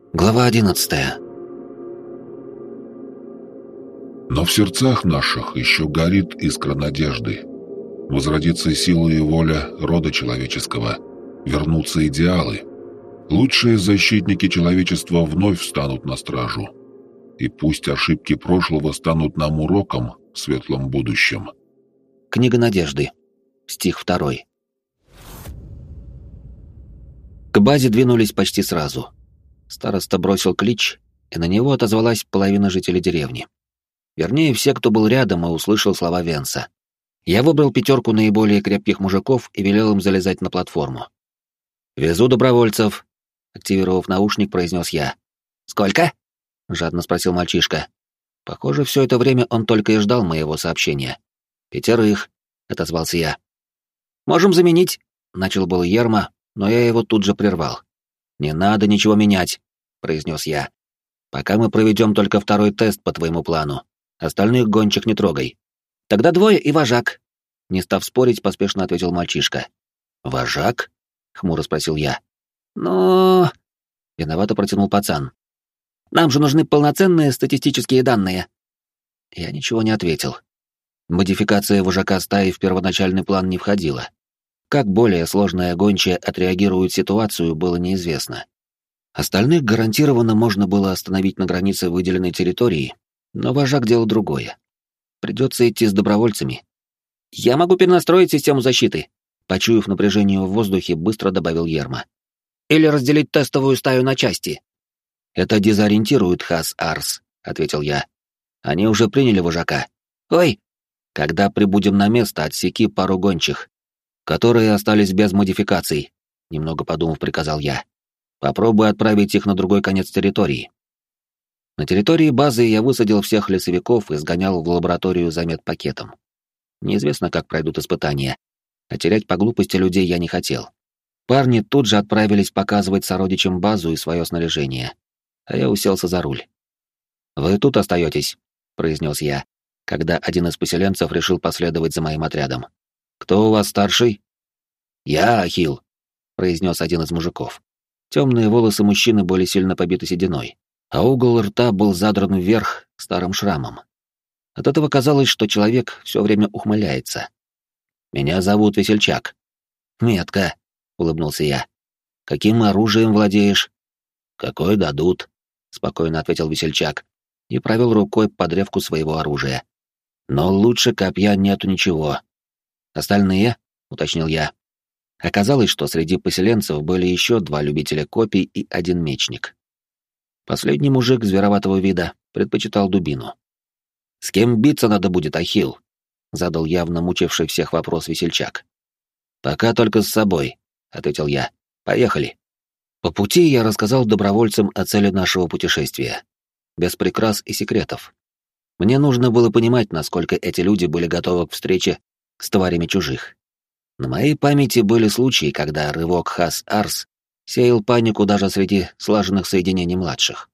Глава 11. Но в сердцах наших еще горит искра надежды. Возродится сила и воля рода человеческого, вернутся идеалы. Лучшие защитники человечества вновь встанут на стражу. И пусть ошибки прошлого станут нам уроком в светлом будущем. Книга надежды. Стих 2. К базе двинулись почти сразу. Староста бросил клич, и на него отозвалась половина жителей деревни. Вернее, все, кто был рядом и услышал слова Венса. Я выбрал 5 наиболее крепких мужиков и велел им залезать на платформу. «Везу добровольцев», — активировав наушник, произнес я. «Сколько?» — жадно спросил мальчишка. Похоже, все это время он только и ждал моего сообщения. 5, — отозвался я. «Можем заменить», — начал был Ерма, но я его тут же прервал. «Не надо ничего менять», — произнес я. «Пока мы проведем только 2 тест по твоему плану. Остальных гончих не трогай». «Тогда 2 и вожак», — не став спорить, поспешно ответил мальчишка. «Вожак?» — хмуро спросил я. «Но...» — виновато протянул пацан. «Нам же нужны полноценные статистические данные». Я ничего не ответил. Модификация вожака стаи в первоначальный план не входила. Как более сложная гончая отреагирует ситуацию, было неизвестно. Остальных гарантированно можно было остановить на границе выделенной территории, но вожак делал другое. Придется идти с добровольцами. «Я могу перенастроить систему защиты», — почуяв напряжение в воздухе, быстро добавил Ерма. «Или разделить тестовую стаю на части». «Это дезориентирует Хас-Арс», — ответил я. «Они уже приняли вожака». «Ой!» «Когда прибудем на место, отсеки пару гончих, которые остались без модификаций», — немного подумав, приказал я. «Попробуй отправить их на другой конец территории». На территории базы я высадил всех лесовиков и сгонял в лабораторию за медпакетом. Неизвестно, как пройдут испытания, а терять по глупости людей я не хотел. Парни тут же отправились показывать сородичам базу и свое снаряжение, а я уселся за руль. «Вы тут остаетесь», — произнес я, когда один из поселенцев решил последовать за моим отрядом. «Кто у вас старший?» «Я, Ахилл», — произнес один из мужиков. Темные волосы мужчины были сильно побиты сединой, а угол рта был задран вверх старым шрамом. От этого казалось, что человек все время ухмыляется. «Меня зовут Весельчак». «Метко», — улыбнулся я. «Каким оружием владеешь?» «Какой дадут», — спокойно ответил Весельчак и провел рукой по древку своего оружия. «Но лучше копья нету ничего». «Остальные?» — уточнил я. Оказалось, что среди поселенцев были еще 2 любителя копий и 1 мечник. Последний мужик звероватого вида предпочитал дубину. «С кем биться надо будет, Ахилл?» — задал явно мучивший всех вопрос Весельчак. «Пока только с собой», — ответил я. «Поехали». По пути я рассказал добровольцам о цели нашего путешествия. Без прикрас и секретов. Мне нужно было понимать, насколько эти люди были готовы к встрече с тварями чужих. На моей памяти были случаи, когда рывок Хас-Арс сеял панику даже среди слаженных соединений младших.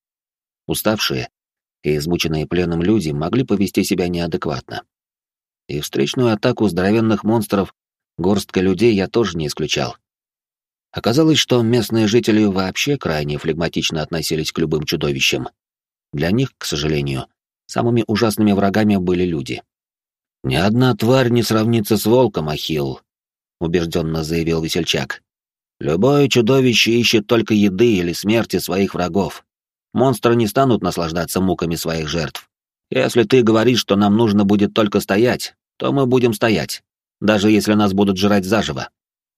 Уставшие и измученные пленом люди могли повести себя неадекватно. И встречную атаку здоровенных монстров горсткой людей я тоже не исключал. Оказалось, что местные жители вообще крайне флегматично относились к любым чудовищам. Для них, к сожалению, самыми ужасными врагами были люди. «Ни одна тварь не сравнится с волком, Ахилл», — убежденно заявил Весельчак. «Любое чудовище ищет только еды или смерти своих врагов. Монстры не станут наслаждаться муками своих жертв. Если ты говоришь, что нам нужно будет только стоять, то мы будем стоять, даже если нас будут жрать заживо».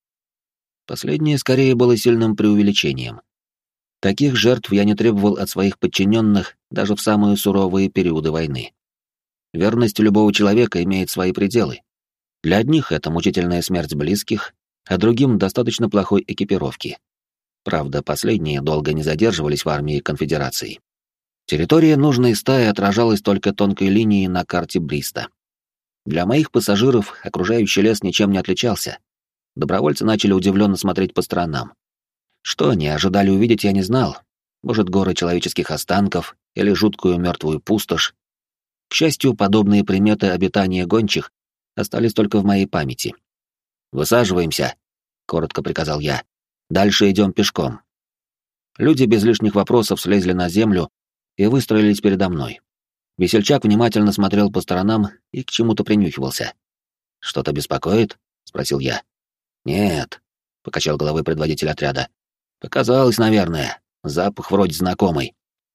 Последнее скорее было сильным преувеличением. Таких жертв я не требовал от своих подчиненных даже в самые суровые периоды войны. Верность любого человека имеет свои пределы. Для одних это мучительная смерть близких, а другим достаточно плохой экипировки. Правда, последние долго не задерживались в армии конфедерации. Территория нужной стаи отражалась только тонкой линией на карте Бриста. Для моих пассажиров окружающий лес ничем не отличался. Добровольцы начали удивленно смотреть по сторонам. Что они ожидали увидеть, я не знал. Может, горы человеческих останков или жуткую мертвую пустошь. К счастью, подобные приметы обитания гончих остались только в моей памяти. «Высаживаемся», — коротко приказал я. «Дальше идем пешком». Люди без лишних вопросов слезли на землю и выстроились передо мной. Весельчак внимательно смотрел по сторонам и к чему-то принюхивался. «Что-то беспокоит?» — спросил я. «Нет», — покачал головой предводитель отряда. «Показалось, наверное. Запах вроде знакомый».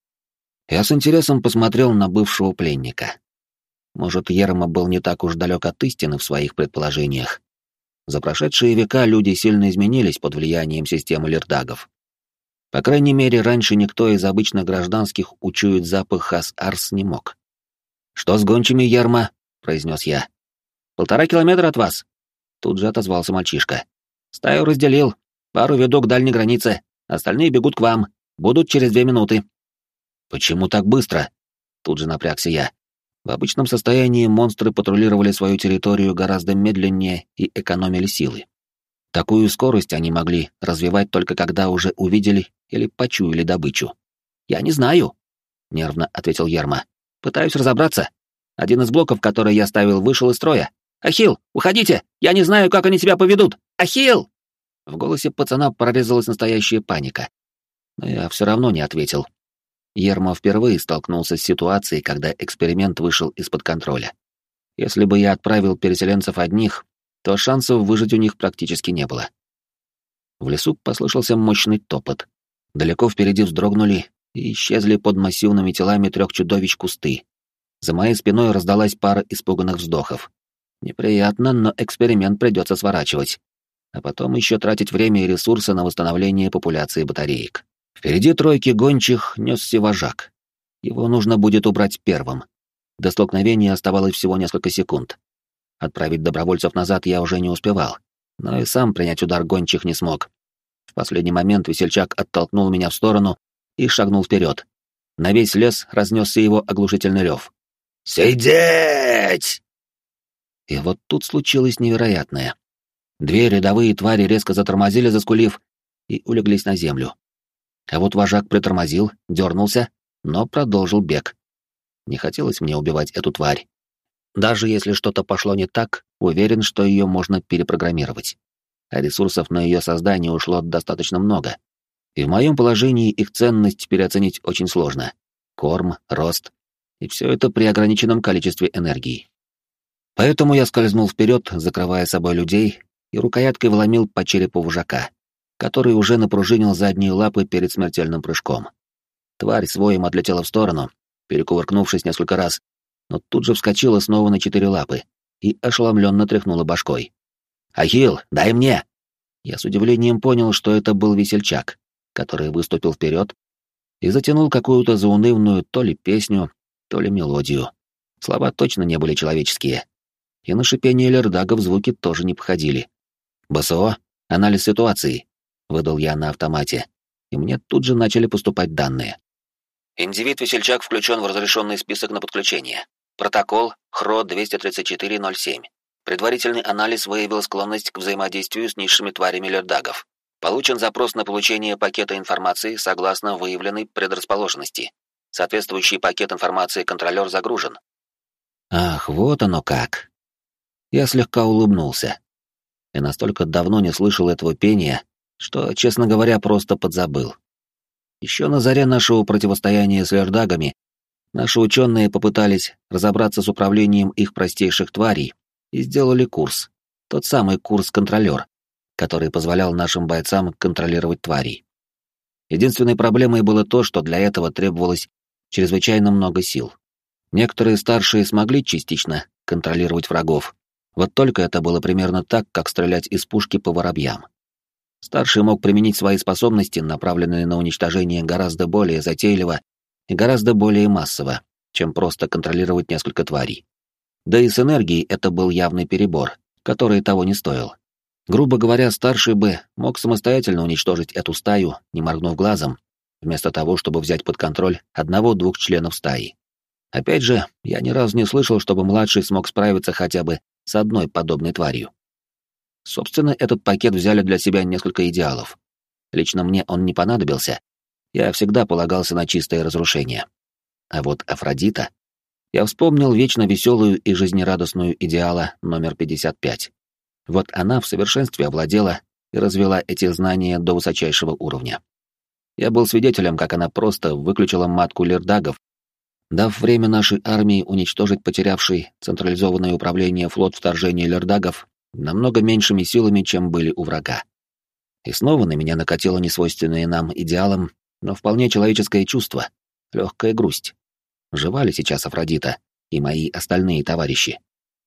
Я с интересом посмотрел на бывшего пленника. Может, Ерма был не так уж далек от истины в своих предположениях. За прошедшие века люди сильно изменились под влиянием системы лердагов. По крайней мере, раньше никто из обычных гражданских учуять запах Хас-Арс не мог. «Что с гончими, Ерма?» — произнес я. 1,5 километра от вас. Тут же отозвался мальчишка. Стаю разделил. Пару веду к дальней границе. Остальные бегут к вам. Будут через 2 минуты. Почему так быстро? Тут же напрягся я. В обычном состоянии монстры патрулировали свою территорию гораздо медленнее и экономили силы. Такую скорость они могли развивать только когда уже увидели или почуяли добычу. «Я не знаю», — нервно ответил Ерма. «Пытаюсь разобраться. Один из блоков, который я ставил, вышел из строя. Ахилл, уходите! Я не знаю, как они себя поведут! Ахилл!» В голосе пацана прорезалась настоящая паника. Но я все равно не ответил. Ерма впервые столкнулся с ситуацией, когда эксперимент вышел из-под контроля. Если бы я отправил переселенцев одних, то шансов выжить у них практически не было. В лесу послышался мощный топот. Далеко впереди вздрогнули и исчезли под массивными телами 3 чудовищ кусты. За моей спиной раздалась пара испуганных вздохов. Неприятно, но эксперимент придется сворачивать. А потом еще тратить время и ресурсы на восстановление популяции батареек. Впереди 3 гончих несся вожак. Его нужно будет убрать первым. До столкновения оставалось всего несколько секунд. Отправить добровольцев назад я уже не успевал, но и сам принять удар гончих не смог. В последний момент весельчак оттолкнул меня в сторону и шагнул вперед. На весь лес разнесся его оглушительный рев. «Сидеть!» И вот тут случилось невероятное. 2 рядовые твари резко затормозили, заскулив, и улеглись на землю. А вот вожак притормозил, дернулся, но продолжил бег. Не хотелось мне убивать эту тварь. Даже если что-то пошло не так, уверен, что ее можно перепрограммировать. А ресурсов на ее создание ушло достаточно много. И в моем положении их ценность переоценить очень сложно. Корм, рост. И все это при ограниченном количестве энергии. Поэтому я скользнул вперед, закрывая собой людей, и рукояткой вломил по черепу вожака, который уже напружинил задние лапы перед смертельным прыжком. Тварь с воем отлетела в сторону, перекувыркнувшись несколько раз, но тут же вскочила снова на 4 лапы и ошеломленно тряхнула башкой. «Ахилл, дай мне!» Я с удивлением понял, что это был весельчак, который выступил вперед и затянул какую-то заунывную то ли песню, то ли мелодию. Слова точно не были человеческие. И на шипение лердагов звуки тоже не походили. «БСО, анализ ситуации», — выдал я на автомате, и мне тут же начали поступать данные. Индивид-весельчак включен в разрешенный список на подключение. Протокол ХРО-234-07. Предварительный анализ выявил склонность к взаимодействию с низшими тварями лердагов. Получен запрос на получение пакета информации согласно выявленной предрасположенности. Соответствующий пакет информации контролер загружен. Ах, вот оно как. Я слегка улыбнулся. И настолько давно не слышал этого пения, что, честно говоря, просто подзабыл. Еще на заре нашего противостояния с лердагами наши ученые попытались разобраться с управлением их простейших тварей и сделали курс. Тот самый курс-контролер, который позволял нашим бойцам контролировать тварей. Единственной проблемой было то, что для этого требовалось чрезвычайно много сил. Некоторые старшие смогли частично контролировать врагов, вот только это было примерно так, как стрелять из пушки по воробьям. Старший мог применить свои способности, направленные на уничтожение, гораздо более затейливо и гораздо более массово, чем просто контролировать несколько тварей. Да и с энергией это был явный перебор, который того не стоил. Грубо говоря, старший бы мог самостоятельно уничтожить эту стаю, не моргнув глазом, вместо того, чтобы взять под контроль 1-2 членов стаи. Опять же, я ни разу не слышал, чтобы младший смог справиться хотя бы с одной подобной тварью. Собственно, этот пакет взяли для себя несколько идеалов. Лично мне он не понадобился. Я всегда полагался на чистое разрушение. А вот Афродита... Я вспомнил вечно веселую и жизнерадостную идеала номер 55. Вот она в совершенстве овладела и развела эти знания до высочайшего уровня. Я был свидетелем, как она просто выключила матку лердагов, дав время нашей армии уничтожить потерявший централизованное управление флот вторжения лердагов намного меньшими силами, чем были у врага. И снова на меня накатило несвойственное нам идеалам, но вполне человеческое чувство — легкая грусть. Жива ли сейчас Афродита и мои остальные товарищи?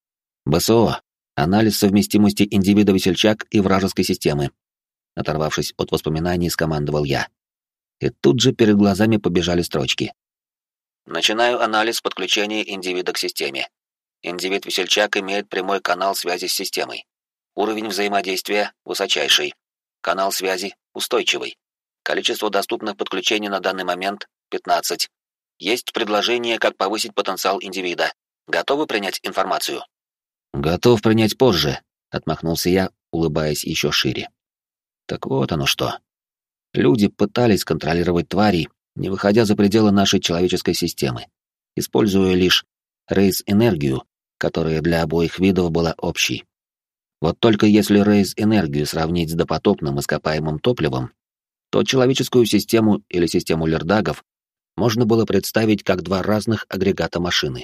БСО. Анализ совместимости индивида весельчак и вражеской системы. Оторвавшись от воспоминаний, скомандовал я. И тут же перед глазами побежали строчки. Начинаю анализ подключения индивида к системе. Индивид весельчак имеет прямой канал связи с системой. Уровень взаимодействия высочайший. Канал связи устойчивый. Количество доступных подключений на данный момент 15. Есть предложение, как повысить потенциал индивида. Готовы принять информацию? Готов принять позже, отмахнулся я, улыбаясь еще шире. Так вот оно что. Люди пытались контролировать тварей, не выходя за пределы нашей человеческой системы, используя лишь рейс-энергию, которая для обоих видов была общей. Вот только если рейс-энергию сравнить с допотопным ископаемым топливом, то человеческую систему или систему лердагов можно было представить как два разных агрегата машины.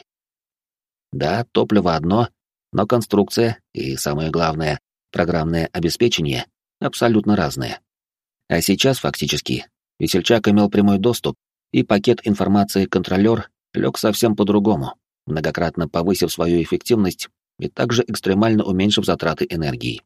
Да, топливо одно, но конструкция и, самое главное, программное обеспечение абсолютно разные. А сейчас, фактически, весельчак имел прямой доступ, и пакет информации «Контролер» лег совсем по-другому, многократно повысив свою эффективность и также экстремально уменьшив затраты энергии.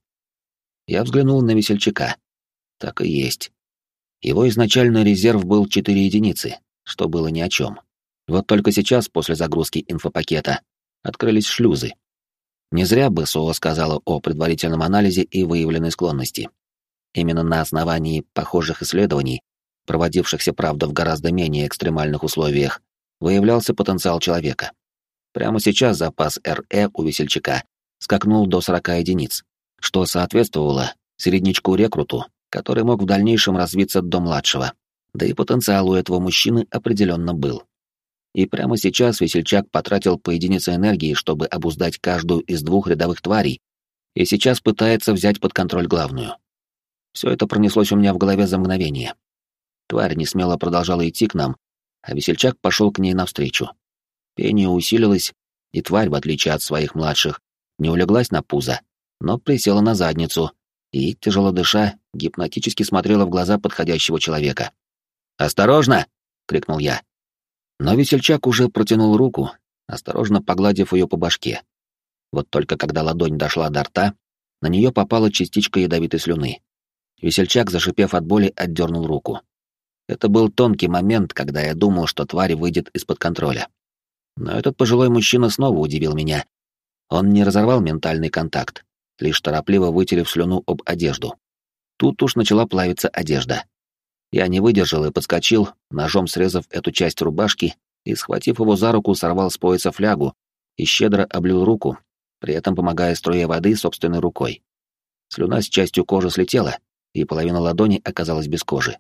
Я взглянул на весельчака. Так и есть. Его изначальный резерв был 4 единицы, что было ни о чем. Вот только сейчас, после загрузки инфопакета, открылись шлюзы. Не зря БСО сказала о предварительном анализе и выявленной склонности. Именно на основании похожих исследований, проводившихся, правда, в гораздо менее экстремальных условиях, выявлялся потенциал человека. Прямо сейчас запас РЭ у весельчака скакнул до 40 единиц, что соответствовало середнячку-рекруту, который мог в дальнейшем развиться до младшего. Да и потенциал у этого мужчины определенно был. И прямо сейчас весельчак потратил по единице энергии, чтобы обуздать каждую из 2 рядовых тварей, и сейчас пытается взять под контроль главную. Все это пронеслось у меня в голове за мгновение. Тварь несмело продолжала идти к нам, а весельчак пошел к ней навстречу. Пение усилилось, и тварь, в отличие от своих младших, не улеглась на пузо, но присела на задницу и, тяжело дыша, гипнотически смотрела в глаза подходящего человека. «Осторожно!» — крикнул я. Но весельчак уже протянул руку, осторожно погладив ее по башке. Вот только когда ладонь дошла до рта, на нее попала частичка ядовитой слюны. Весельчак, зашипев от боли, отдернул руку. Это был тонкий момент, когда я думал, что тварь выйдет из-под контроля. Но этот пожилой мужчина снова удивил меня. Он не разорвал ментальный контакт, лишь торопливо вытерев слюну об одежду. Тут уж начала плавиться одежда. Я не выдержал и подскочил, ножом срезав эту часть рубашки и, схватив его за руку, сорвал с пояса флягу и щедро облил руку, при этом помогая струе воды собственной рукой. Слюна с частью кожи слетела, и половина ладони оказалась без кожи.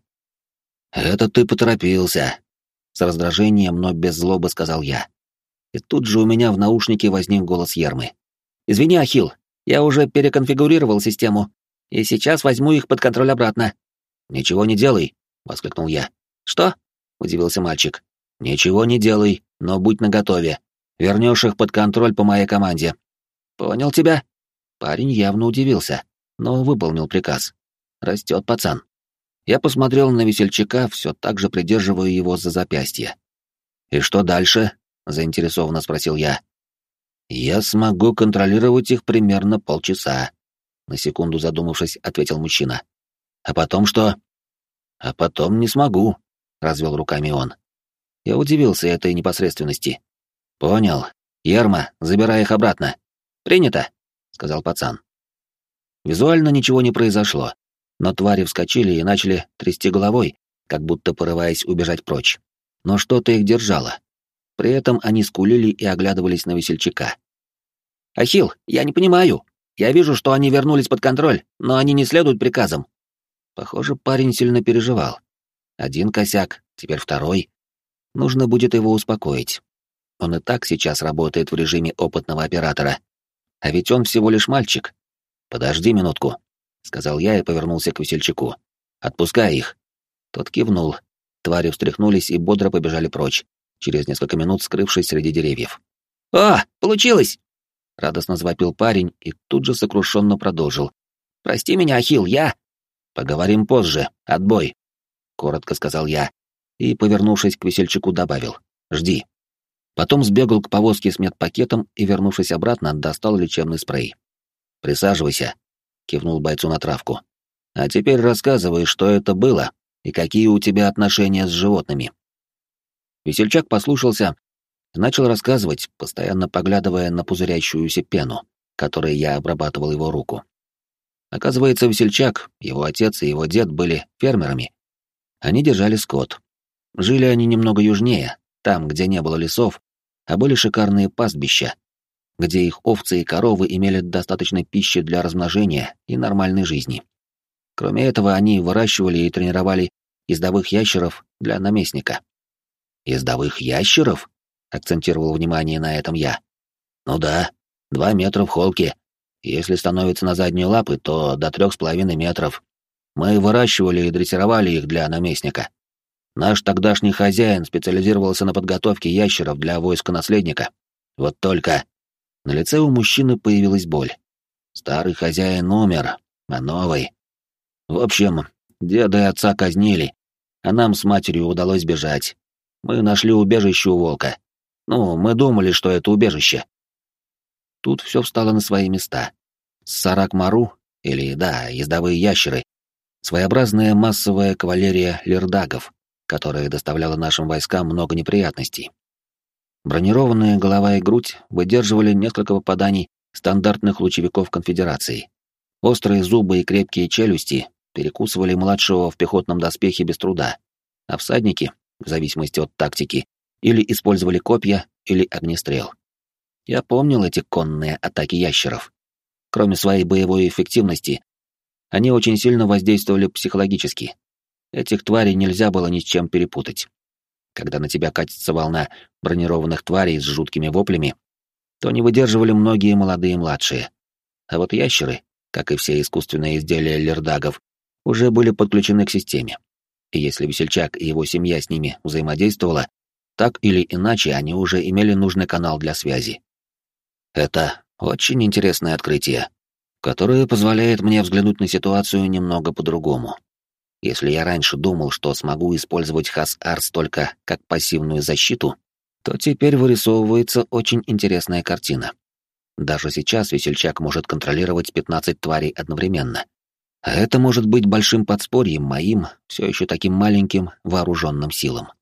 «Это ты поторопился!» С раздражением, но без злобы сказал я. И тут же у меня в наушнике возник голос Ермы. «Извини, Ахилл, я уже переконфигурировал систему, и сейчас возьму их под контроль обратно». «Ничего не делай!» — воскликнул я. «Что?» — удивился мальчик. «Ничего не делай, но будь наготове. Вернешь их под контроль по моей команде». «Понял тебя». Парень явно удивился, но выполнил приказ. Растет пацан. Я посмотрел на весельчака, все так же придерживая его за запястье. «И что дальше?» — заинтересованно спросил я. «Я смогу контролировать их примерно полчаса», — на секунду задумавшись, ответил мужчина. «А потом что?» «А потом не смогу», — развел руками он. Я удивился этой непосредственности. «Понял. Ерма, забирай их обратно». «Принято», — сказал пацан. Визуально ничего не произошло, но твари вскочили и начали трясти головой, как будто порываясь убежать прочь. Но что-то их держало. При этом они скулили и оглядывались на весельчака. «Ахилл, я не понимаю. Я вижу, что они вернулись под контроль, но они не следуют приказам». Похоже, парень сильно переживал. Один косяк, теперь второй. Нужно будет его успокоить. Он и так сейчас работает в режиме опытного оператора. А ведь он всего лишь мальчик. «Подожди минутку», — сказал я и повернулся к весельчаку. «Отпускай их». Тот кивнул. Твари встряхнулись и бодро побежали прочь, через несколько минут скрывшись среди деревьев. «О, получилось!» — радостно завопил парень и тут же сокрушенно продолжил. «Прости меня, Ахилл, я...» «Поговорим позже. Отбой!» — коротко сказал я и, повернувшись к весельчаку, добавил. «Жди». Потом сбегал к повозке с медпакетом и, вернувшись обратно, достал лечебный спрей. «Присаживайся», — кивнул бойцу на травку. «А теперь рассказывай, что это было и какие у тебя отношения с животными». Весельчак послушался и начал рассказывать, постоянно поглядывая на пузырящуюся пену, которой я обрабатывал его руку. Оказывается, весельчак, его отец и его дед были фермерами. Они держали скот. Жили они немного южнее, там, где не было лесов, а были шикарные пастбища, где их овцы и коровы имели достаточно пищи для размножения и нормальной жизни. Кроме этого, они выращивали и тренировали ездовых ящеров для наместника. «Ездовых ящеров?» — акцентировал внимание на этом я. «Ну да, 2 метра в холке. Если становится на задние лапы, то до 3,5 метров. Мы выращивали и дрессировали их для наместника. Наш тогдашний хозяин специализировался на подготовке ящеров для войска наследника. Вот только...» На лице у мужчины появилась боль. Старый хозяин умер, а новый... В общем, деда и отца казнили, а нам с матерью удалось бежать. Мы нашли убежище у волка. Ну, мы думали, что это убежище. Тут все встало на свои места. Сарак-Мару, или, да, ездовые ящеры, своеобразная массовая кавалерия лирдагов, которая доставляла нашим войскам много неприятностей. Бронированная голова и грудь выдерживали несколько попаданий стандартных лучевиков конфедерации. Острые зубы и крепкие челюсти перекусывали младшего в пехотном доспехе без труда, а всадники, в зависимости от тактики, или использовали копья, или огнестрел. Я помнил эти конные атаки ящеров. Кроме своей боевой эффективности, они очень сильно воздействовали психологически. Этих тварей нельзя было ни с чем перепутать. Когда на тебя катится волна бронированных тварей с жуткими воплями, то не выдерживали многие молодые и младшие. А вот ящеры, как и все искусственные изделия лирдагов, уже были подключены к системе. И если весельчак и его семья с ними взаимодействовала, так или иначе они уже имели нужный канал для связи. Это очень интересное открытие, которое позволяет мне взглянуть на ситуацию немного по-другому. Если я раньше думал, что смогу использовать Хас-Арс только как пассивную защиту, то теперь вырисовывается очень интересная картина. Даже сейчас весельчак может контролировать 15 тварей одновременно. А это может быть большим подспорьем моим, все еще таким маленьким, вооруженным силам.